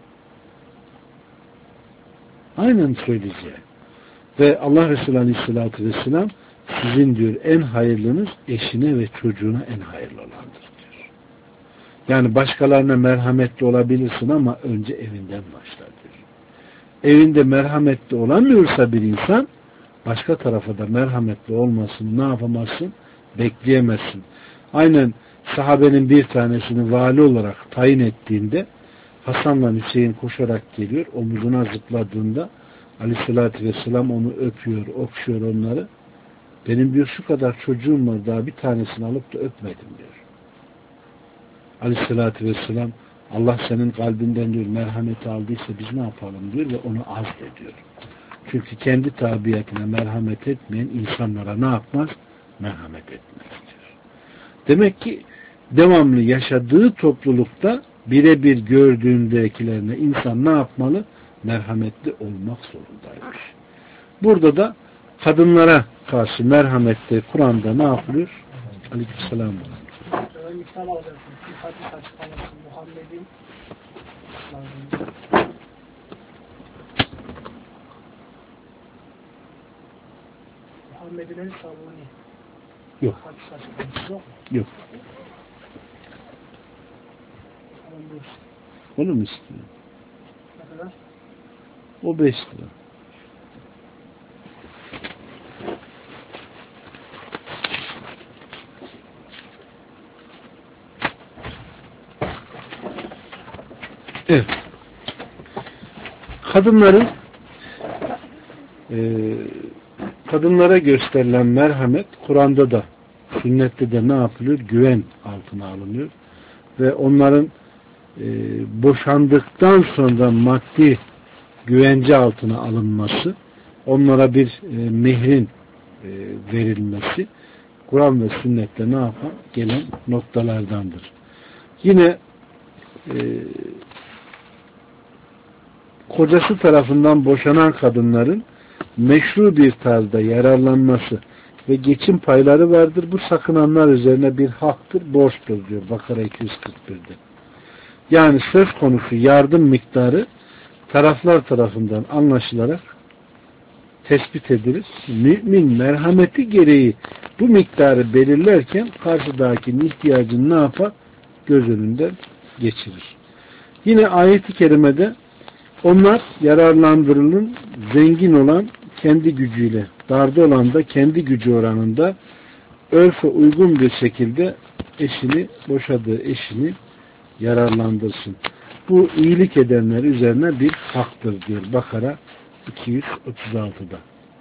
Aynen söyleyeceğim. Ve Allah Resulü Aleyhisselatü Vesselam sizin diyor en hayırlınız eşine ve çocuğuna en hayırlı olandır diyor. Yani başkalarına merhametli olabilirsin ama önce evinden başlar diyor. Evinde merhametli olamıyorsa bir insan başka tarafa da merhametli olmasını ne yapamazsın? Bekleyemezsin. Aynen sahabenin bir tanesini vali olarak tayin ettiğinde Hasan'la Hüseyin koşarak geliyor. Omuzuna zıpladığında Aleyhisselatü Vesselam onu öpüyor, okşuyor onları. Benim diyor şu kadar çocuğum var daha bir tanesini alıp da öpmedim diyor. Aleyhisselatü Vesselam Allah senin kalbinden diyor merhameti aldıysa biz ne yapalım diyor ve onu azlediyor. Çünkü kendi tabiatine merhamet etmeyen insanlara ne yapmaz? Merhamet etmez diyor. Demek ki devamlı yaşadığı toplulukta birebir gördüğündekilerine insan ne yapmalı? Merhametli olmak zorundaymış. Burada da kadınlara karşı merhametli Kur'an'da ne yapılıyor? Aleykümselam. Misal alacaksın. Bir hadis açıklaması Muhammed'in el Savuni. Yok. Hadis açıklaması yok mu? Yok. Onu mu istiyor? Ne kadar? O 5 lira. Evet. Kadınlara gösterilen merhamet Kur'an'da da sünnette de ne yapılıyor? Güven altına alınıyor. Ve onların boşandıktan sonra maddi güvence altına alınması, onlara bir mehrin verilmesi Kur'an ve sünnette ne yapar? Gelen noktalardandır. Yine kocası tarafından boşanan kadınların meşru bir tarzda yararlanması ve geçim payları vardır. Bu sakınanlar üzerine bir haktır, borçtur diyor Bakara 241'de. Yani söz konusu yardım miktarı taraflar tarafından anlaşılarak tespit edilir. Mümin merhameti gereği bu miktarı belirlerken karşıdakinin ihtiyacını ne yapar? Göz önünden geçirir. Yine ayet-i kerimede onlar yararlandırılın, zengin olan kendi gücüyle, darda olan da kendi gücü oranında örfe uygun bir şekilde boşadığı eşini yararlandırsın. Bu iyilik edenler üzerine bir haktır diyor Bakara 236'da.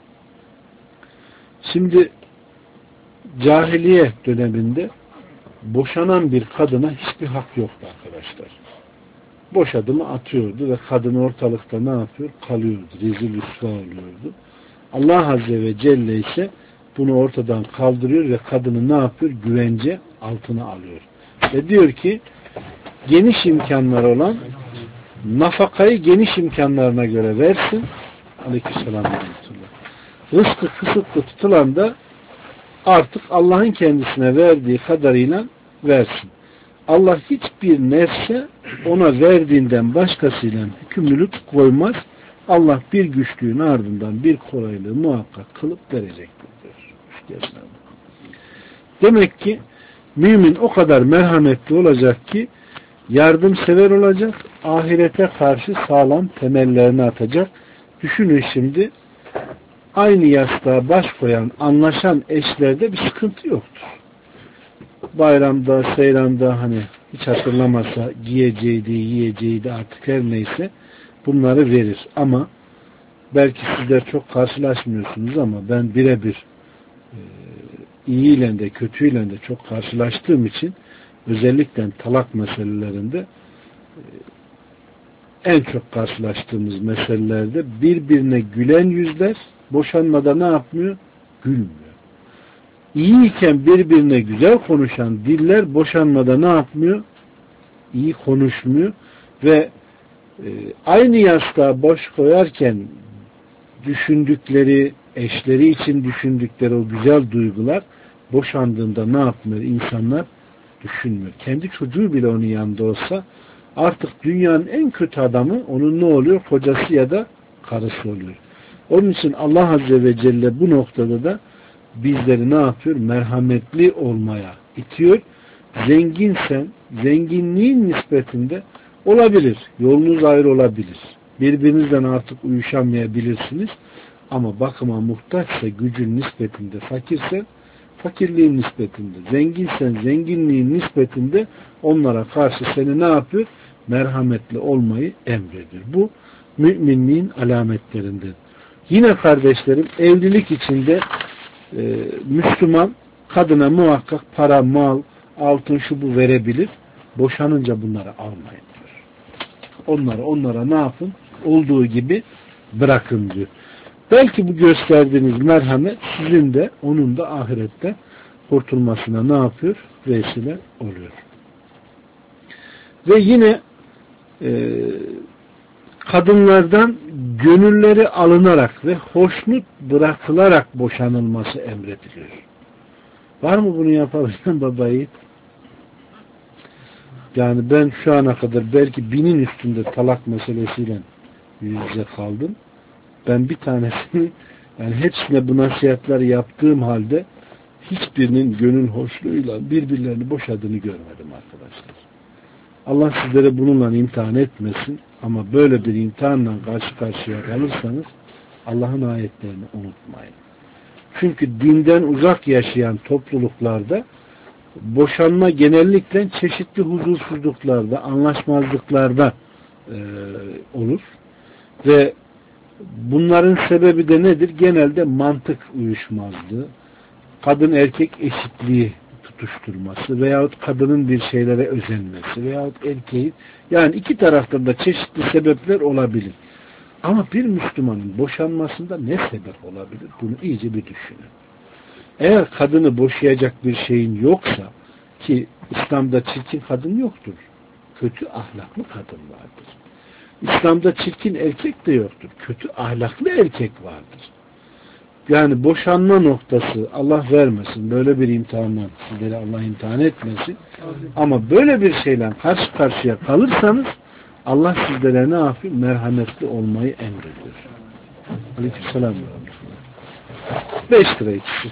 Şimdi cahiliye döneminde boşanan bir kadına hiçbir hak yoktu arkadaşlar. Boşadı mı atıyordu ve kadın ortalıkta ne yapıyor? Kalıyordu. Rezil rüsva oluyordu. Allah Azze ve Celle ise bunu ortadan kaldırıyor ve kadını ne yapıyor? Güvence altına alıyor. Ve diyor ki geniş imkanları olan nafakayı geniş imkanlarına göre versin. Aleykümselam. Rızkı kısıtlı tutulan da artık Allah'ın kendisine verdiği kadarıyla versin. Allah hiçbir nefse ona verdiğinden başkasıyla hükümlülük koymaz. Allah bir güçlüğün ardından bir kolaylığı muhakkak kılıp verecektir. Demek ki mümin o kadar merhametli olacak ki yardımsever olacak, ahirete karşı sağlam temellerini atacak. Düşünün şimdi, aynı yastığa baş koyan, anlaşan eşlerde bir sıkıntı yoktur. Bayramda, seyranda hani hiç hatırlamasa giyeceğiydi, yiyeceğiydi artık her neyse bunları verir. Ama belki sizler çok karşılaşmıyorsunuz ama ben birebir iyiyle de kötüyle de çok karşılaştığım için özellikle talak meselelerinde en çok karşılaştığımız meselelerde birbirine gülen yüzler boşanmada ne yapmıyor? Gülmüyor. İyiyken birbirine güzel konuşan diller boşanmada ne yapmıyor? İyi konuşmuyor ve aynı yastığa boş koyarken düşündükleri, eşleri için düşündükleri o güzel duygular boşandığında ne yapmıyor? İnsanlar düşünmüyor. Kendi çocuğu bile onun yanında olsa artık dünyanın en kötü adamı onun ne oluyor? Kocası ya da karısı oluyor. Onun için Allah Azze ve Celle bu noktada da bizleri ne yapıyor? Merhametli olmaya itiyor. Zenginsen, zenginliğin nispetinde olabilir. Yolunuz ayrı olabilir. Birbirinizden artık uyuşamayabilirsiniz. Ama bakıma muhtaçsa gücün nispetinde, fakirsen fakirliğin nispetinde, zenginsen zenginliğin nispetinde onlara karşı seni ne yapıyor? Merhametli olmayı emrediyor. Bu müminliğin alametlerinden. Yine kardeşlerim, evlilik içinde Müslüman kadına muhakkak para, mal, altın şu bu verebilir. Boşanınca bunları almayın diyor. Onlara ne yapın? Olduğu gibi bırakın diyor. Belki bu gösterdiğiniz merhamet sizin de onun da ahirette kurtulmasına ne yapıyor? Vesile oluyor. Ve yine kadınlardan gönülleri alınarak ve hoşnut bırakılarak boşanılması emrediliyor. Var mı bunu yapabilen baba yiğit? Yani ben şu ana kadar belki 1000'in üstünde talak meselesiyle yüz yüze kaldım. Ben bir tanesini yani hepsine bu nasihatleri yaptığım halde hiçbirinin gönül hoşluğuyla birbirlerini boşadığını görmedim arkadaşlar. Allah sizlere bununla imtihan etmesin ama böyle bir imtihanla karşı karşıya kalırsanız Allah'ın ayetlerini unutmayın. Çünkü dinden uzak yaşayan topluluklarda boşanma genellikle çeşitli huzursuzluklarda, anlaşmazlıklarda olur ve bunların sebebi de nedir? Genelde mantık uyuşmazlığı, kadın erkek eşitliği tutuşturması veyahut kadının bir şeylere özenmesi veyahut erkeğin, yani iki taraftan da çeşitli sebepler olabilir. Ama bir Müslümanın boşanmasında ne sebep olabilir? Bunu iyice bir düşünün. Eğer kadını boşayacak bir şeyin yoksa, ki İslam'da çirkin kadın yoktur. Kötü ahlaklı kadın vardır. İslam'da çirkin erkek de yoktur. Kötü ahlaklı erkek vardır. Yani boşanma noktası Allah vermesin. Böyle bir imtihandan sizleri Allah imtihan etmesin. Ama böyle bir şeyle karşı karşıya kalırsanız Allah sizlere ne yapıyor? Merhametli olmayı emrediyor. Aleykümselam. 5 lira ikisi.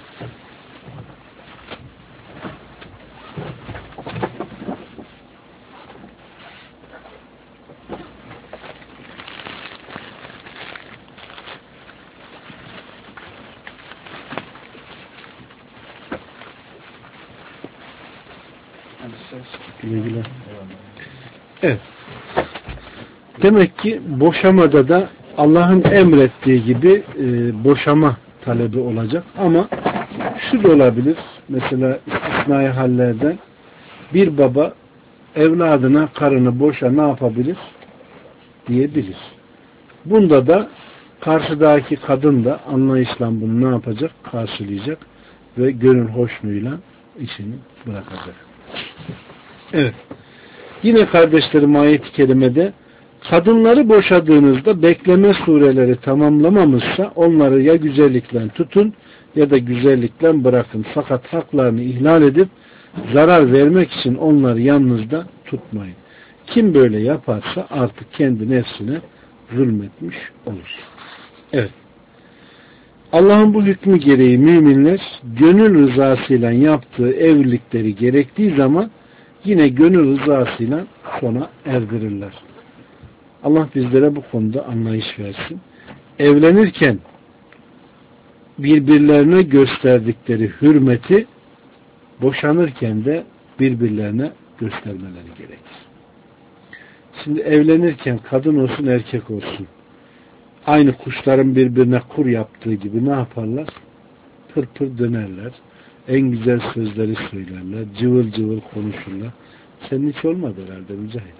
Evet. Demek ki boşamada da Allah'ın emrettiği gibi boşama talebi olacak. Ama şu da olabilir. Mesela istisnai hallerden bir baba evladına karını boşa ne yapabilir? Diyebilir. Bunda da karşıdaki kadın da anlayışla bunu ne yapacak? Karşılayacak ve gönül hoşluğuyla işini bırakacak. Evet. Yine kardeşlerim ayet-i kerimede kadınları boşadığınızda bekleme sureleri tamamlamamışsa onları ya güzellikle tutun ya da güzellikle bırakın. Fakat haklarını ihlal edip zarar vermek için onları yanınızda tutmayın. Kim böyle yaparsa artık kendi nefsine zulmetmiş olur. Evet. Allah'ın bu hükmü gereği müminler gönül rızasıyla yaptığı evlilikleri gerektiği zaman yine gönül rızasıyla sona erdirirler. Allah bizlere bu konuda anlayış versin. Evlenirken birbirlerine gösterdikleri hürmeti boşanırken de birbirlerine göstermeleri gerekir. Şimdi evlenirken kadın olsun erkek olsun aynı kuşların birbirine kur yaptığı gibi ne yaparlar? Pır pır dönerler. En güzel sözleri söylerler. Cıvıl cıvıl konuşurlar. Senin hiç olmadı herhalde Mücahit.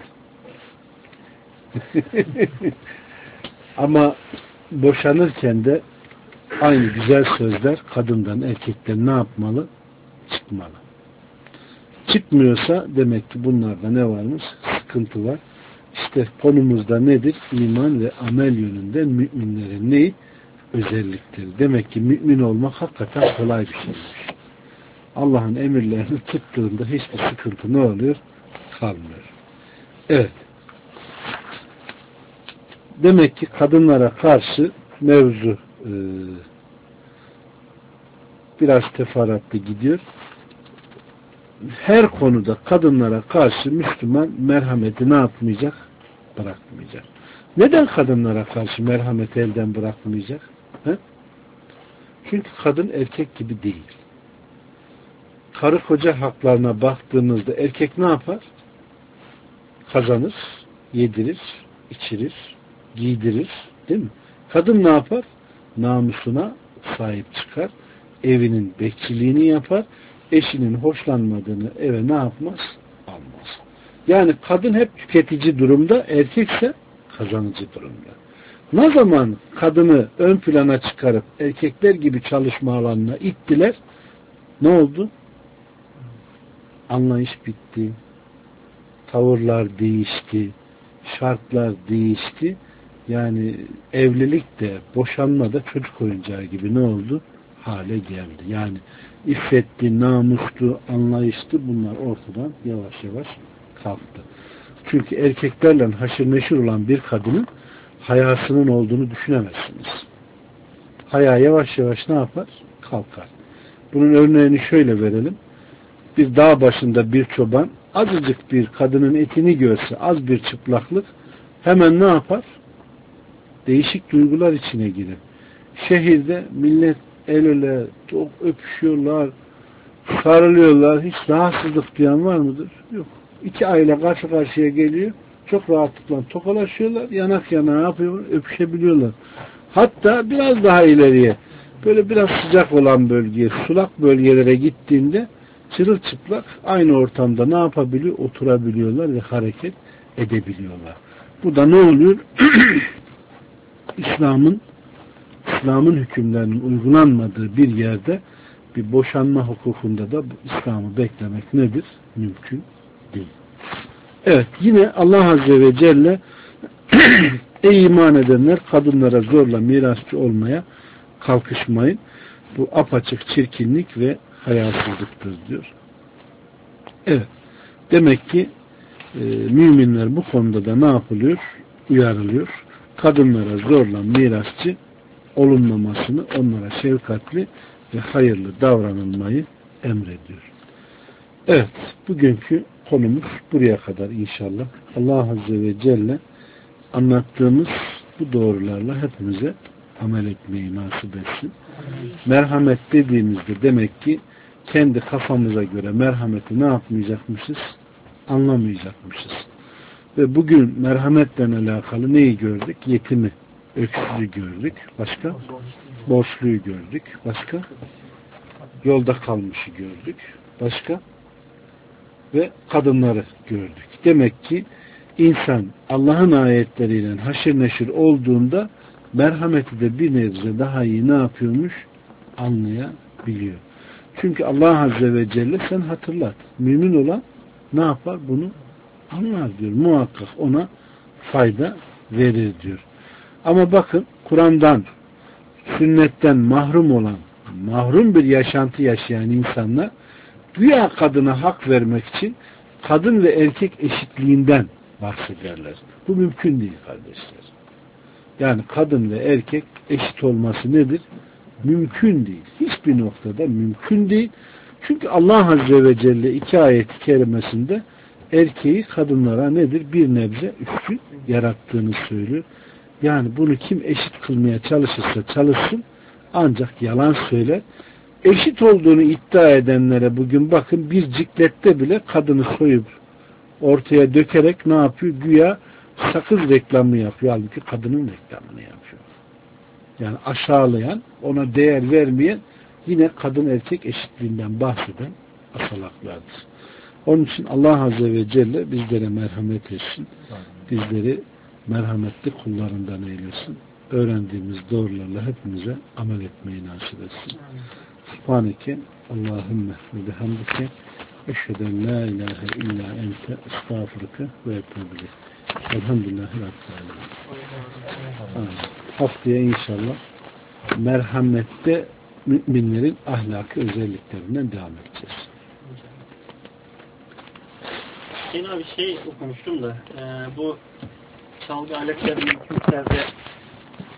Ama boşanırken de aynı güzel sözler kadından erkekten ne yapmalı? Çıkmalı. Çıkmıyorsa demek ki bunlarda ne varmış? Sıkıntı var. İşte konumuzda nedir? İman ve amel yönünden müminlerin neyi? Özellikleri. Demek ki mümin olmak hakikaten kolay bir şeymiş. Allah'ın emirlerini tuttuğunda hiçbir sıkıntı ne oluyor? Kalmıyor. Evet. Demek ki kadınlara karşı mevzu biraz teferruatlı gidiyor. Her konuda kadınlara karşı Müslüman merhameti ne yapmayacak? Bırakmayacak. Neden kadınlara karşı merhameti elden bırakmayacak? He? Çünkü kadın erkek gibi değil. Karı koca haklarına baktığımızda erkek ne yapar? Kazanır, yedirir, içirir, giydirir. Değil mi? Kadın ne yapar? Namusuna sahip çıkar. Evinin bekçiliğini yapar. Eşinin hoşlanmadığını eve ne yapmaz? Almaz. Yani kadın hep tüketici durumda, erkekse kazanıcı durumda. Ne zaman kadını ön plana çıkarıp erkekler gibi çalışma alanına ittiler, ne oldu? Anlayış bitti. Tavırlar değişti. Şartlar değişti. Yani evlilik de, boşanma da çocuk oyuncağı gibi ne oldu? Hale geldi. Yani iffetli, namuslu, anlayışlı bunlar ortadan yavaş yavaş kalktı. Çünkü erkeklerle haşır neşir olan bir kadının hayasının olduğunu düşünemezsiniz. Haya yavaş yavaş ne yapar? Kalkar. Bunun örneğini şöyle verelim. Bir dağ başında bir çoban azıcık bir kadının etini görse, az bir çıplaklık hemen ne yapar? Değişik duygular içine girer. Şehirde millet el ele çok öpüşüyorlar, sarılıyorlar. Hiç rahatsızlık duyan var mıdır? Yok. İki aile karşı karşıya geliyor. Çok rahatlıkla tokalaşıyorlar. Yanak yana yapıyorlar, öpüşebiliyorlar. Hatta biraz daha ileriye böyle biraz sıcak olan bölgeye, sulak bölgelere gittiğinde çırılçıplak aynı ortamda ne yapabiliyor? Oturabiliyorlar ve hareket edebiliyorlar. Bu da ne oluyor? İslam'ın hükümlerinin uygulanmadığı bir yerde bir boşanma hukukunda da İslam'ı beklemek nedir? Mümkün değil. Evet, yine Allah Azze ve Celle ey iman edenler kadınlara zorla mirasçı olmaya kalkışmayın. Bu apaçık çirkinlik ve hayasızlıktır diyor. Evet. Demek ki müminler bu konuda da ne yapılıyor? Uyarılıyor. Kadınlara zorla mirasçı olunmamasını, onlara şefkatli ve hayırlı davranılmayı emrediyor. Evet, bugünkü konumuz buraya kadar inşallah. Allah Azze ve Celle anlattığımız bu doğrularla hepimize amel etmeyi nasip etsin. Merhamet dediğimizde demek ki kendi kafamıza göre merhameti ne yapmayacakmışız? Anlamayacakmışız. Ve bugün merhametle alakalı neyi gördük? Yetimi, öksüzü gördük. Başka? Borçluyu gördük. Başka? Yolda kalmışı gördük. Başka? Ve kadınları gördük. Demek ki insan Allah'ın ayetleriyle haşır neşir olduğunda merhameti de bir nebze daha iyi ne yapıyormuş? Anlayabiliyor. Çünkü Allah Azze ve Celle sen hatırlat. Mümin olan ne yapar? Bunu anlar diyor. Muhakkak ona fayda verir diyor. Ama bakın Kur'an'dan, sünnetten mahrum olan, mahrum bir yaşantı yaşayan insanlar güya kadına hak vermek için kadın ve erkek eşitliğinden bahsederler. Bu mümkün değil kardeşler. Yani kadın ve erkek eşit olması nedir? Mümkün değil. Hiçbir noktada mümkün değil. Çünkü Allah Azze ve Celle 2 ayet-i kerimesinde erkeği kadınlara nedir? Bir nebze üstün yarattığını söylüyor. Yani bunu kim eşit kılmaya çalışırsa çalışsın ancak yalan söyler. Eşit olduğunu iddia edenlere bugün bakın bir ciklette bile kadını soyup ortaya dökerek ne yapıyor? Güya sakız reklamı yapıyor. Halbuki kadının reklamını yapıyor. Yani aşağılayan, ona değer vermeyen yine kadın erkek eşitliğinden bahseden asalaklardır. Onun için Allah Azze ve Celle bizlere merhamet etsin. Bizleri merhametli kullarından eylesin. Öğrendiğimiz doğrularla hepimize amel etmeyi nasip etsin. Subhaneke Allahümme ve bihamdike eşhedü en la ilahe illa ente estağfurke ve etûbü ileyk. Elhamdülillahi Rabbil alemin. Haftaya inşallah merhamette müminlerin ahlaki özelliklerinden devam edeceğiz. Yine bir şey okumuştum da bu çalgı aletlerinin hükümlerde